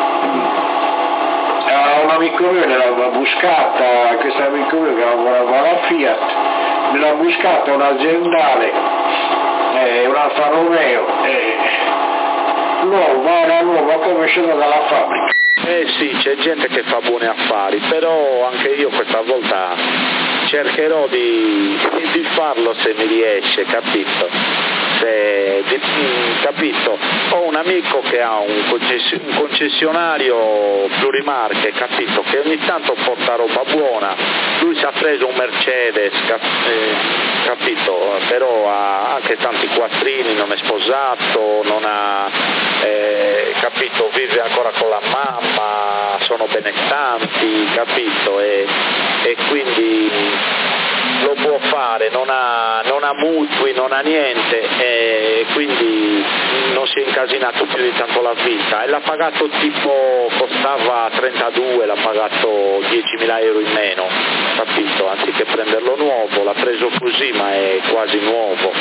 Un amico mio ne l'aveva buscata, questo amico mio che lavorava alla Fiat, me l'ha buscata un'aziendale, un Alfa Romeo, era nuova come uscita dalla fabbrica. Sì, c'è gente che fa buoni affari, però anche io questa volta cercherò di farlo se mi riesce, capito? Capito? Ho un amico che ha un concessionario plurimarche, capito? Che ogni tanto porta roba buona. Lui si è preso un Mercedes, capito? Però ha anche tanti quattrini, non è sposato, non ha, capito? Vive ancora con la mamma, sono benestanti, capito? E quindi lo può fare, non ha mutui, non ha niente, e quindi non si è incasinato più di tanto la vita, e l'ha pagato tipo, costava 32, l'ha pagato 10.000 euro in meno, capito? Anziché prenderlo nuovo, l'ha preso così ma è quasi nuovo.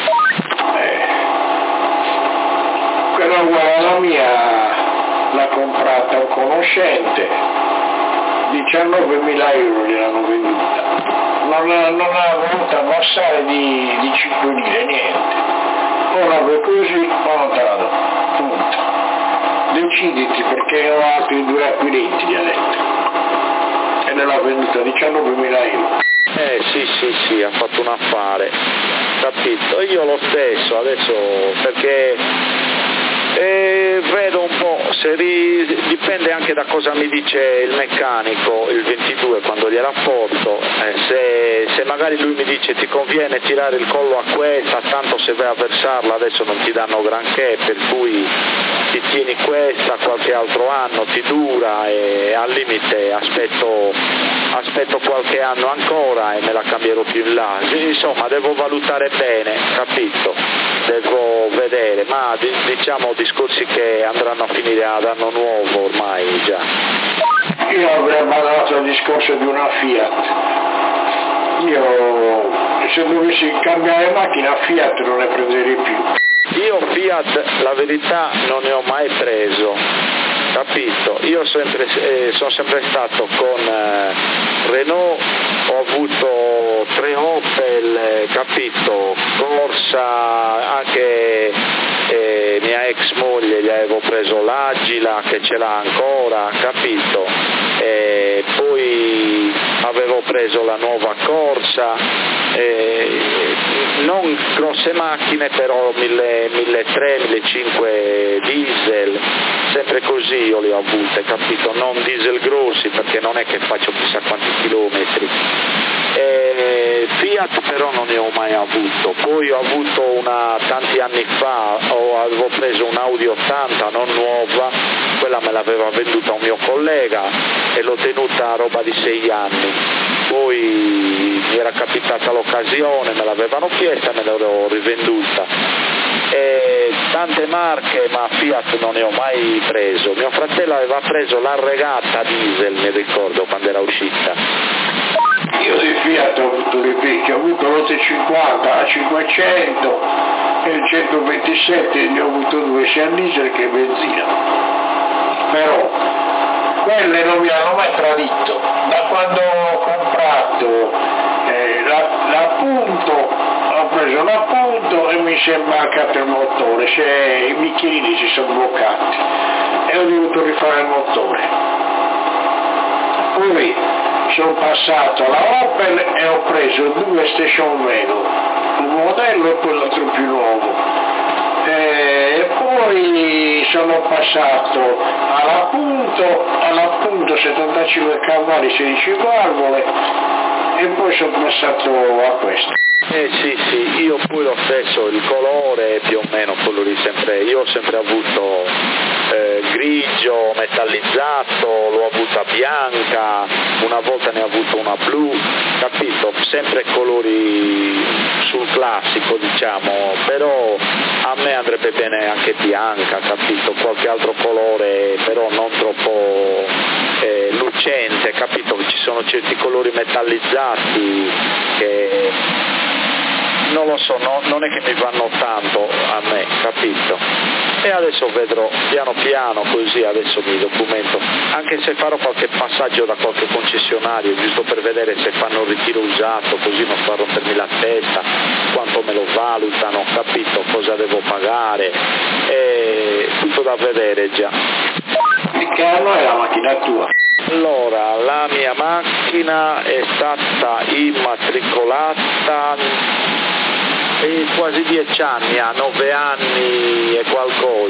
Quella uguale alla mia l'ha comprata un conoscente, 19.000 euro gliel'hanno venduta. Non ha voluto abbassare di 5 lire, niente. O la vuoi così o non te la do. Punto. Deciditi perché ho altri 2 acquirenti, gli ha detto. E ne l'ha venduta 19.000 euro. Sì, ha fatto un affare, capito? Io lo stesso, adesso, perché Vedo un po', dipende anche da cosa mi dice il meccanico il 22 quando gliela porto, se magari lui mi dice ti conviene tirare il collo a questa, tanto se vai a versarla adesso non ti danno granché, per cui ti tieni questa, qualche altro anno ti dura e al limite aspetto qualche anno ancora e me la cambierò più in là. Insomma, devo valutare bene, capito? Devo vedere, ma diciamo discorsi che andranno a finire ad anno nuovo ormai già. Io avrei basato il discorso di una Fiat. Io se dovessi cambiare macchina Fiat non ne prenderei più. Io Fiat, la verità, non ne ho mai preso, capito? Io sono sempre stato con Renault, ho avuto 3 Opel, capito? Corsa, anche mia ex moglie gli avevo preso l'Agila che ce l'ha ancora, capito? Poi avevo preso la nuova Corsa, non grosse macchine, però 1300, 1500 diesel, sempre così io le ho avute, capito? Non diesel grossi perché non è che faccio chissà quanti chilometri. Fiat però non ne ho mai avuto, poi ho avuto tanti anni fa, avevo preso un Audi 80 non nuova, quella me l'aveva venduta un mio collega e l'ho tenuta a roba di 6 anni, poi mi era capitata l'occasione, me l'avevano chiesta e me l'ho rivenduta. Tante marche, ma Fiat non ne ho mai preso. Mio fratello aveva preso la Regata diesel, mi ricordo, quando era uscita. Io di Fiat ho avuto le vecchie, ho avuto l'850, la 500 e il 127, ne ho avuto 2 sia diesel che benzina. Però quelle non mi hanno mai tradito. Da quando ho comprato l'appunto, ho preso l'appunto e mi si è mancato il motore, i bicchierini si sono bloccati e ho dovuto rifare il motore. Poi sono passato alla Opel e ho preso 2 station wagon, un modello e poi l'altro più nuovo. E poi sono passato all'appunto 75 cavalli, 16 valvole e poi sono passato a questo. Sì, io poi lo stesso, il colore più o meno quello di sempre, io ho sempre avuto grigio, metallizzato, l'ho avuta bianca, una volta ne ho avuto una blu, capito? Sempre colori sul classico diciamo, però a me andrebbe bene anche bianca, capito? Qualche altro colore però non troppo lucente, capito? Ci sono certi colori metallizzati che non lo so, non è che mi vanno tanto a me, capito? E adesso vedrò piano piano, così adesso mi documento, anche se farò qualche passaggio da qualche concessionario, giusto per vedere se fanno un ritiro usato, così non fa rompermi la testa, quanto me lo valutano, capito? Cosa devo pagare, tutto da vedere già. Di che anno è la macchina tua? Allora, la mia macchina è stata immatricolata quasi 10 anni, a 9 anni e qualcosa.